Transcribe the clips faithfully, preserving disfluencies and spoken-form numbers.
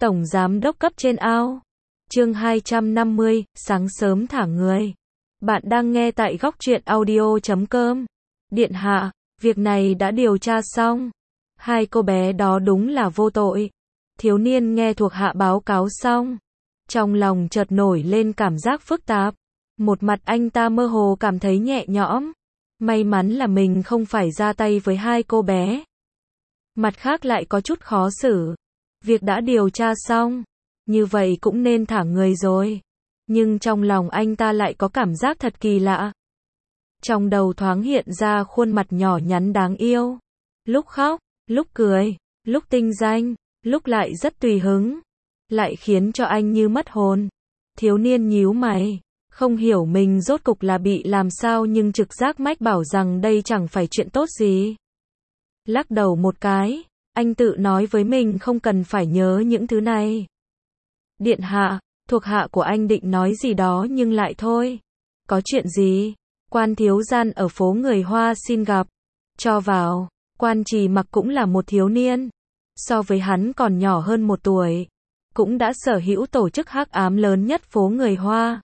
Tổng giám đốc cấp trên ao. Chương hai trăm năm mươi, sáng sớm thả người. Bạn đang nghe tại góc truyện audio chấm com. Điện hạ, việc này đã điều tra xong. Hai cô bé đó đúng là vô tội. Thiếu niên nghe thuộc hạ báo cáo xong. Trong lòng chợt nổi lên cảm giác phức tạp. Một mặt anh ta mơ hồ cảm thấy nhẹ nhõm. May mắn là mình không phải ra tay với hai cô bé. Mặt khác lại có chút khó xử. Việc đã điều tra xong, như vậy cũng nên thả người rồi. Nhưng trong lòng anh ta lại có cảm giác thật kỳ lạ. Trong đầu thoáng hiện ra khuôn mặt nhỏ nhắn đáng yêu. Lúc khóc, lúc cười, lúc tinh danh, lúc lại rất tùy hứng. Lại khiến cho anh như mất hồn. Thiếu niên nhíu mày, không hiểu mình rốt cục là bị làm sao nhưng trực giác mách bảo rằng đây chẳng phải chuyện tốt gì. Lắc đầu một cái, anh tự nói với mình không cần phải nhớ những thứ này. Điện hạ, thuộc hạ của anh định nói gì đó nhưng lại thôi. Có chuyện gì? Quan thiếu gian ở phố người Hoa xin gặp. Cho vào. Quan Trì Mặc cũng là một thiếu niên. So với hắn còn nhỏ hơn một tuổi. Cũng đã sở hữu tổ chức hắc ám lớn nhất phố người Hoa.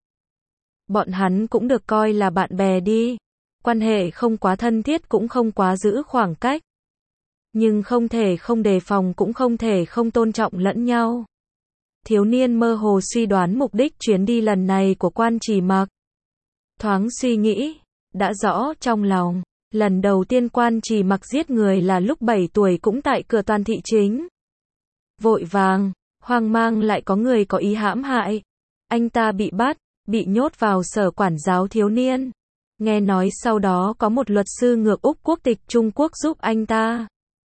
Bọn hắn cũng được coi là bạn bè đi. Quan hệ không quá thân thiết cũng không quá giữ khoảng cách. Nhưng không thể không đề phòng cũng không thể không tôn trọng lẫn nhau. Thiếu niên mơ hồ suy đoán mục đích chuyến đi lần này của Quan Trì Mặc. Thoáng suy nghĩ, đã rõ trong lòng, lần đầu tiên Quan Trì Mặc giết người là lúc bảy tuổi cũng tại cửa Toàn thị chính. Vội vàng, hoang mang lại có người có ý hãm hại. Anh ta bị bắt, bị nhốt vào sở quản giáo thiếu niên. Nghe nói sau đó có một luật sư ngược Úc quốc tịch Trung Quốc giúp anh ta.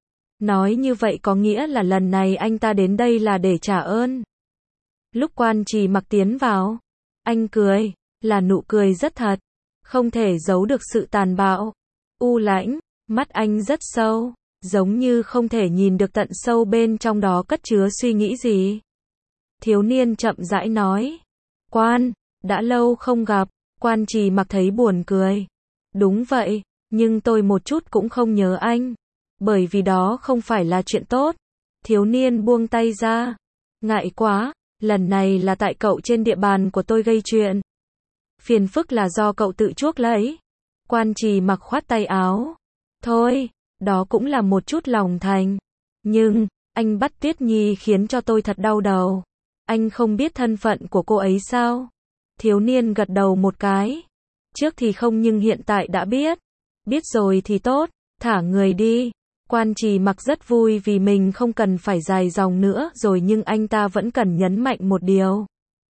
Nói như vậy có nghĩa là lần này anh ta đến đây là để trả ơn. Lúc Quan Trì Mặc tiến vào, anh cười, là nụ cười rất thật, không thể giấu được sự tàn bạo, u lãnh, mắt anh rất sâu, giống như không thể nhìn được tận sâu bên trong đó cất chứa suy nghĩ gì. Thiếu niên chậm rãi nói, Quan, đã lâu không gặp. Quan Trì Mặc thấy buồn cười. Đúng vậy, nhưng tôi một chút cũng không nhớ anh. Bởi vì đó không phải là chuyện tốt. Thiếu niên buông tay ra. Ngại quá, lần này là tại cậu trên địa bàn của tôi gây chuyện. Phiền phức là do cậu tự chuốc lấy. Quan Trì Mặc khoát tay áo. Thôi, đó cũng là một chút lòng thành. Nhưng, anh bắt Tuyết Nhi khiến cho tôi thật đau đầu. Anh không biết thân phận của cô ấy sao? Thiếu niên gật đầu một cái. Trước thì không nhưng hiện tại đã biết. Biết rồi thì tốt, thả người đi. Quan Trì Mặc rất vui vì mình không cần phải dài dòng nữa rồi nhưng anh ta vẫn cần nhấn mạnh một điều.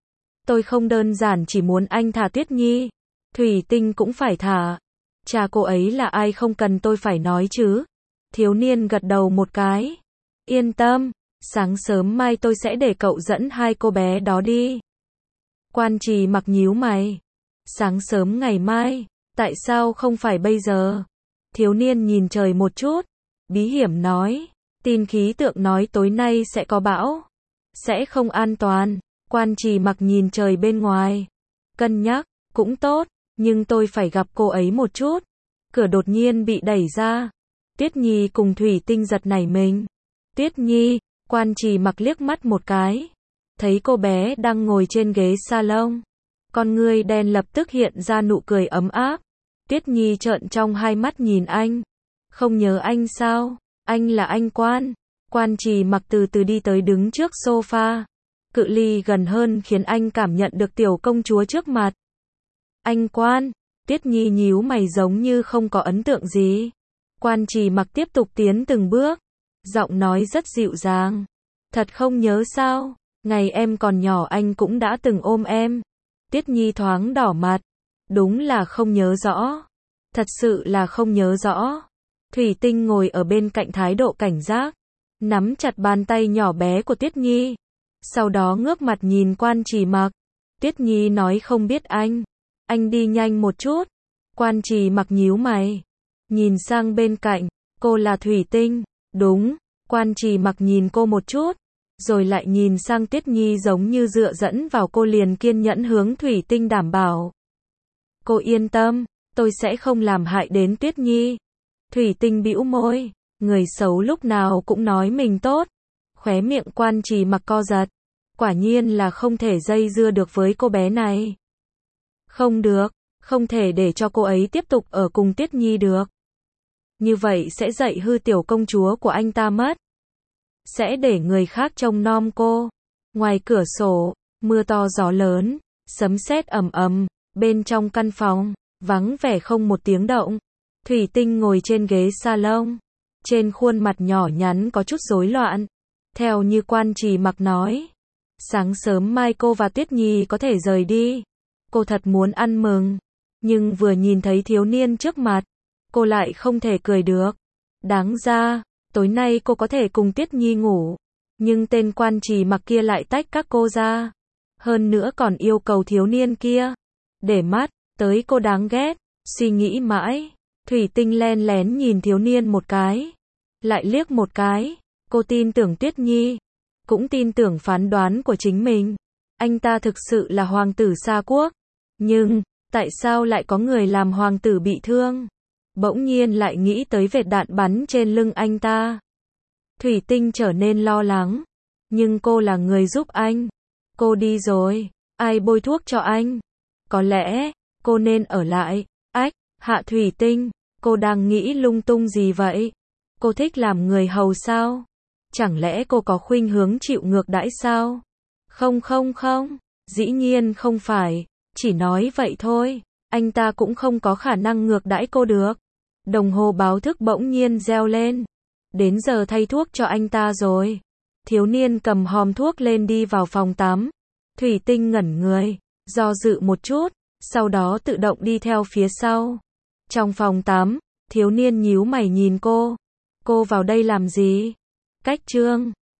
Tôi không đơn giản chỉ muốn anh thả Tuyết Nhi. Thủy Tinh cũng phải thả. Cha cô ấy là ai không cần tôi phải nói chứ. Thiếu niên gật đầu một cái. Yên tâm, sáng sớm mai tôi sẽ để cậu dẫn hai cô bé đó đi. Quan Trì Mặc nhíu mày. Sáng sớm ngày mai, tại sao không phải bây giờ? Thiếu niên nhìn trời một chút, bí hiểm nói, tin khí tượng nói tối nay sẽ có bão, sẽ không an toàn. Quan Trì Mặc nhìn trời bên ngoài, cân nhắc, cũng tốt, nhưng tôi phải gặp cô ấy một chút. Cửa đột nhiên bị đẩy ra, Tuyết Nhi cùng Thủy Tinh giật nảy mình. Tuyết Nhi, Quan Trì Mặc liếc mắt một cái. Thấy cô bé đang ngồi trên ghế salon. Con ngươi đen lập tức hiện ra nụ cười ấm áp. Tuyết Nhi trợn trong hai mắt nhìn anh. Không nhớ anh sao? Anh là anh Quan. Quan Trì Mặc từ từ đi tới đứng trước sofa. Cự ly gần hơn khiến anh cảm nhận được tiểu công chúa trước mặt. Anh Quan. Tuyết Nhi nhíu mày giống như không có ấn tượng gì. Quan Trì Mặc tiếp tục tiến từng bước. Giọng nói rất dịu dàng. Thật không nhớ sao? Ngày em còn nhỏ anh cũng đã từng ôm em. Tuyết Nhi thoáng đỏ mặt. Đúng là không nhớ rõ. Thật sự là không nhớ rõ. Thủy Tinh ngồi ở bên cạnh thái độ cảnh giác. Nắm chặt bàn tay nhỏ bé của Tuyết Nhi. Sau đó ngước mặt nhìn Quan Trì Mặc. Tuyết Nhi nói không biết anh. Anh đi nhanh một chút. Quan Trì Mặc nhíu mày. Nhìn sang bên cạnh. Cô là Thủy Tinh. Đúng. Quan Trì Mặc nhìn cô một chút. Rồi lại nhìn sang Tuyết Nhi giống như dựa dẫn vào cô liền kiên nhẫn hướng Thủy Tinh đảm bảo. Cô yên tâm, tôi sẽ không làm hại đến Tuyết Nhi. Thủy Tinh bĩu môi, người xấu lúc nào cũng nói mình tốt. Khóe miệng Quan Trì Mặc co giật. Quả nhiên là không thể dây dưa được với cô bé này. Không được, không thể để cho cô ấy tiếp tục ở cùng Tuyết Nhi được. Như vậy sẽ dạy hư tiểu công chúa của anh ta mất. Sẽ để người khác trông nom cô. Ngoài cửa sổ, mưa to gió lớn, sấm sét ầm ầm, bên trong căn phòng, vắng vẻ không một tiếng động. Thủy Tinh ngồi trên ghế salon, trên khuôn mặt nhỏ nhắn có chút rối loạn. Theo như Quan Trì Mặc nói, sáng sớm mai cô và Tuyết Nhi có thể rời đi. Cô thật muốn ăn mừng, nhưng vừa nhìn thấy thiếu niên trước mặt, cô lại không thể cười được. Đáng ra, tối nay cô có thể cùng Tuyết Nhi ngủ, nhưng tên Quan Trì Mặc kia lại tách các cô ra. Hơn nữa còn yêu cầu thiếu niên kia để mắt tới cô, đáng ghét. Suy nghĩ mãi, Thủy Tinh len lén nhìn thiếu niên một cái, lại liếc một cái. Cô tin tưởng Tuyết Nhi, cũng tin tưởng phán đoán của chính mình. Anh ta thực sự là hoàng tử Sa Quốc, nhưng tại sao lại có người làm hoàng tử bị thương? Bỗng nhiên lại nghĩ tới vệt đạn bắn trên lưng anh ta. Thủy Tinh trở nên lo lắng, nhưng cô là người giúp anh. Cô đi rồi, ai bôi thuốc cho anh? Có lẽ cô nên ở lại. Ách, Hạ Thủy Tinh, cô đang nghĩ lung tung gì vậy? Cô thích làm người hầu sao? Chẳng lẽ cô có khuynh hướng chịu ngược đãi sao? Không không không, dĩ nhiên không phải, chỉ nói vậy thôi. Anh ta cũng không có khả năng ngược đãi cô được. Đồng hồ báo thức bỗng nhiên reo lên. Đến giờ thay thuốc cho anh ta rồi. Thiếu niên cầm hòm thuốc lên đi vào phòng tắm. Thủy Tinh ngẩn người, do dự một chút, sau đó tự động đi theo phía sau. Trong phòng tắm, thiếu niên nhíu mày nhìn cô. Cô vào đây làm gì? Cách trương.